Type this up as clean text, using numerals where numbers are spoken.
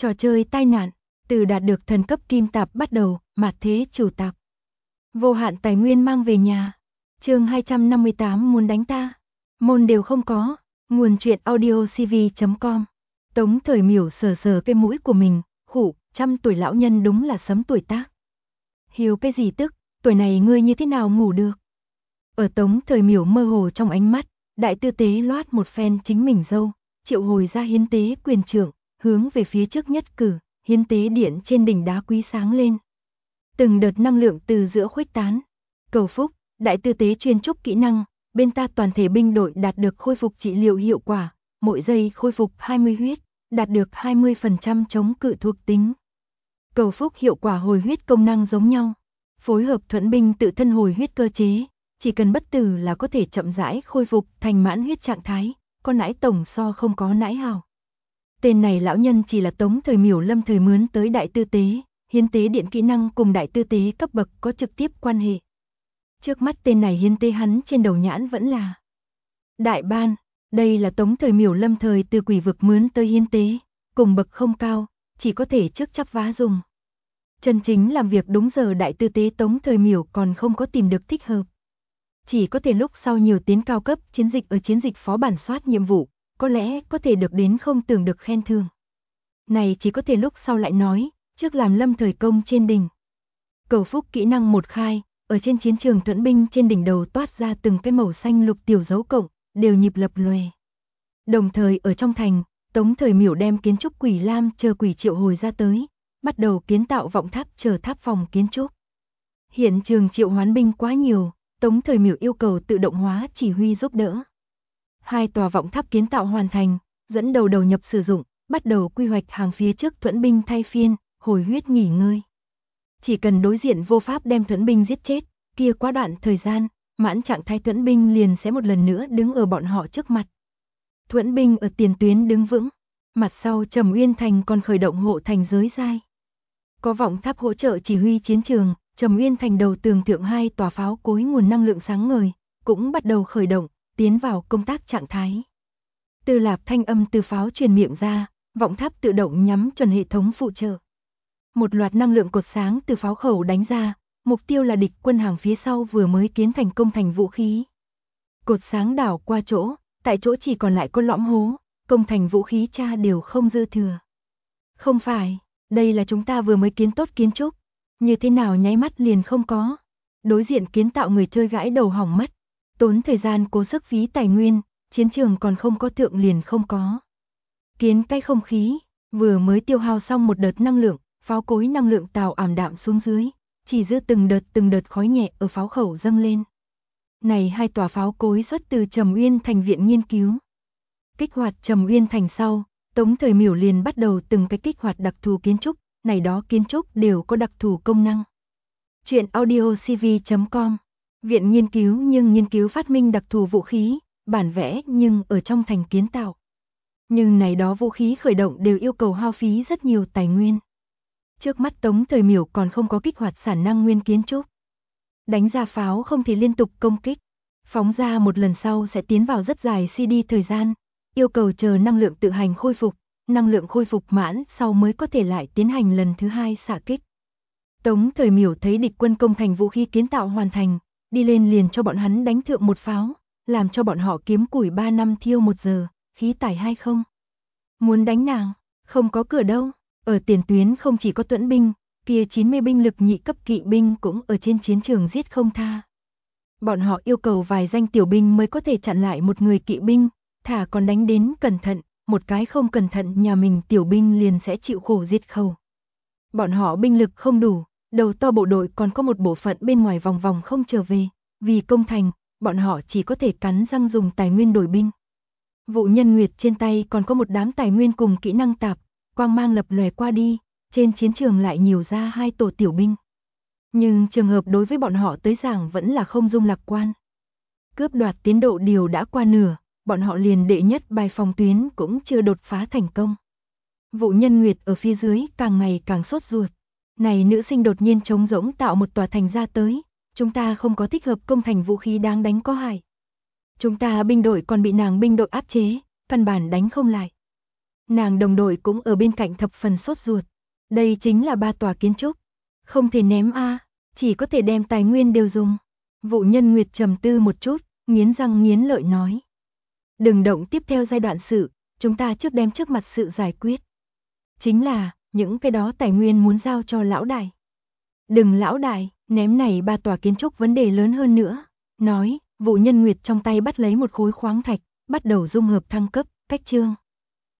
Trò chơi tai nạn, từ đạt được thần cấp kim tạp bắt đầu, mạt thế chủ tạp. Vô hạn tài nguyên mang về nhà. Chương 258 muốn đánh ta. Môn đều không có. Nguồn truyện audio cv.com. Tống Thời Miểu sờ sờ cái mũi của mình, khụ, 100 tuổi lão nhân đúng là sấm tuổi tác. Hiếu cái gì tức, tuổi này ngươi như thế nào ngủ được? Ở Tống Thời Miểu mơ hồ trong ánh mắt, đại tư tế loát một phen chính mình dâu, triệu hồi ra hiến tế quyền trưởng, hướng về phía trước nhất cử, hiến tế điện trên đỉnh đá quý sáng lên. Từng đợt năng lượng từ giữa khuếch tán. Cầu phúc, đại tư tế chuyên trúc kỹ năng, bên ta toàn thể binh đội đạt được khôi phục trị liệu hiệu quả, mỗi giây khôi phục 20 huyết, đạt được 20% chống cự thuộc tính. Cầu phúc hiệu quả hồi huyết công năng giống nhau, phối hợp thuẫn binh tự thân hồi huyết cơ chế, chỉ cần bất tử là có thể chậm rãi khôi phục thành mãn huyết trạng thái, có nãi tổng so không có nãi hào. Tên này lão nhân chỉ là Tống Thời Miểu lâm thời mướn tới đại tư tế, hiến tế điện kỹ năng cùng đại tư tế cấp bậc có trực tiếp quan hệ. Trước mắt tên này hiến tế hắn trên đầu nhãn vẫn là đại ban, đây là Tống Thời Miểu lâm thời từ quỷ vực mướn tới hiến tế, cùng bậc không cao, chỉ có thể trước chắp vá dùng. Chân chính làm việc đúng giờ đại tư tế Tống Thời Miểu còn không có tìm được thích hợp. Chỉ có thể lúc sau nhiều tiến cao cấp chiến dịch ở chiến dịch phó bản soát nhiệm vụ, có lẽ có thể được đến không tưởng được khen thưởng. Này chỉ có thể lúc sau lại nói, trước làm lâm thời công trên đỉnh. Cầu phúc kỹ năng một khai, ở trên chiến trường thuẫn binh trên đỉnh đầu toát ra từng cái màu xanh lục tiểu dấu cộng, đều nhịp lập lòe. Đồng thời ở trong thành, Tống Thời Miểu đem kiến trúc quỷ lam chờ quỷ triệu hồi ra tới, bắt đầu kiến tạo vọng tháp chờ tháp phòng kiến trúc. Hiện trường triệu hoán binh quá nhiều, Tống Thời Miểu yêu cầu tự động hóa chỉ huy giúp đỡ. 2 tòa vọng tháp kiến tạo hoàn thành, dẫn đầu đầu nhập sử dụng, bắt đầu quy hoạch hàng phía trước thuẫn binh thay phiên, hồi huyết nghỉ ngơi. Chỉ cần đối diện vô pháp đem thuẫn binh giết chết, kia quá đoạn thời gian, mãn trạng thái thuẫn binh liền sẽ một lần nữa đứng ở bọn họ trước mặt. Thuẫn binh ở tiền tuyến đứng vững, mặt sau Trầm Uyên Thành còn khởi động hộ thành giới giai. Có vọng tháp hỗ trợ chỉ huy chiến trường, Trầm Uyên Thành đầu tường thượng 2 tòa pháo cối nguồn năng lượng sáng ngời, cũng bắt đầu khởi động, tiến vào công tác trạng thái. Từ lạp thanh âm từ pháo truyền miệng ra, vọng tháp tự động nhắm chuẩn hệ thống phụ trợ. Một loạt năng lượng cột sáng từ pháo khẩu đánh ra, mục tiêu là địch quân hàng phía sau vừa mới kiến thành công thành vũ khí. Cột sáng đảo qua chỗ, tại chỗ chỉ còn lại có lõm hố, công thành vũ khí cha đều không dư thừa. Không phải, đây là chúng ta vừa mới kiến tốt kiến trúc, như thế nào nháy mắt liền không có. Đối diện kiến tạo người chơi gãi đầu hỏng mất, tốn thời gian cố sức phí tài nguyên, chiến trường còn không có thượng liền không có. Kiến cái không khí, vừa mới tiêu hao xong một đợt năng lượng, pháo cối năng lượng tào ảm đạm xuống dưới, chỉ giữ từng đợt khói nhẹ ở pháo khẩu dâng lên. Này 2 tòa pháo cối xuất từ Trầm Uyên Thành viện nghiên cứu. Kích hoạt Trầm Uyên Thành sau, Tống Thời Miểu liền bắt đầu từng cái kích hoạt đặc thù kiến trúc, này đó kiến trúc đều có đặc thù công năng. Truyện audio cv.com. Viện nghiên cứu nhưng nghiên cứu phát minh đặc thù vũ khí, bản vẽ nhưng ở trong thành kiến tạo. Nhưng này đó vũ khí khởi động đều yêu cầu hao phí rất nhiều tài nguyên. Trước mắt Tống Thời Miểu còn không có kích hoạt sản năng nguyên kiến trúc. Đánh ra pháo không thể liên tục công kích. Phóng ra một lần sau sẽ tiến vào rất dài CD thời gian, yêu cầu chờ năng lượng tự hành khôi phục, năng lượng khôi phục mãn sau mới có thể lại tiến hành lần thứ 2 xạ kích. Tống Thời Miểu thấy địch quân công thành vũ khí kiến tạo hoàn thành, đi lên liền cho bọn hắn đánh thượng một pháo, làm cho bọn họ kiếm củi 3 năm thiêu 1 giờ, khí tải 20. Muốn đánh nàng, không có cửa đâu, ở tiền tuyến không chỉ có tuẫn binh, kia 90 binh lực nhị cấp kỵ binh cũng ở trên chiến trường giết không tha. Bọn họ yêu cầu vài danh tiểu binh mới có thể chặn lại một người kỵ binh, thả còn đánh đến cẩn thận, một cái không cẩn thận nhà mình tiểu binh liền sẽ chịu khổ giết khẩu. Bọn họ binh lực không đủ, đầu to bộ đội còn có một bộ phận bên ngoài vòng vòng không trở về, vì công thành, bọn họ chỉ có thể cắn răng dùng tài nguyên đổi binh. Vụ Nhân Nguyệt trên tay còn có một đám tài nguyên cùng kỹ năng tạp, quang mang lập lòe qua đi, trên chiến trường lại nhiều ra 2 tổ tiểu binh. Nhưng trường hợp đối với bọn họ tới giảng vẫn là không dung lạc quan. Cướp đoạt tiến độ điều đã qua nửa, bọn họ liền đệ nhất bài phòng tuyến cũng chưa đột phá thành công. Vụ Nhân Nguyệt ở phía dưới càng ngày càng sốt ruột. Này nữ sinh đột nhiên trống rỗng tạo một tòa thành ra tới, chúng ta không có thích hợp công thành vũ khí đáng đánh có hại. Chúng ta binh đội còn bị nàng binh đội áp chế, căn bản đánh không lại. Nàng đồng đội cũng ở bên cạnh thập phần sốt ruột. Đây chính là 3 tòa kiến trúc. Không thể ném a, chỉ có thể đem tài nguyên đều dùng. Vụ Nhân Nguyệt trầm tư một chút, nghiến răng nghiến lợi nói. Đừng động tiếp theo giai đoạn sự, chúng ta trước đem trước mặt sự giải quyết. Chính là, những cái đó tài nguyên muốn giao cho lão đại. Đừng lão đại, ném này 3 tòa kiến trúc vấn đề lớn hơn nữa. Nói, Vụ Nhân Nguyệt trong tay bắt lấy một khối khoáng thạch, bắt đầu dung hợp thăng cấp, cách chương.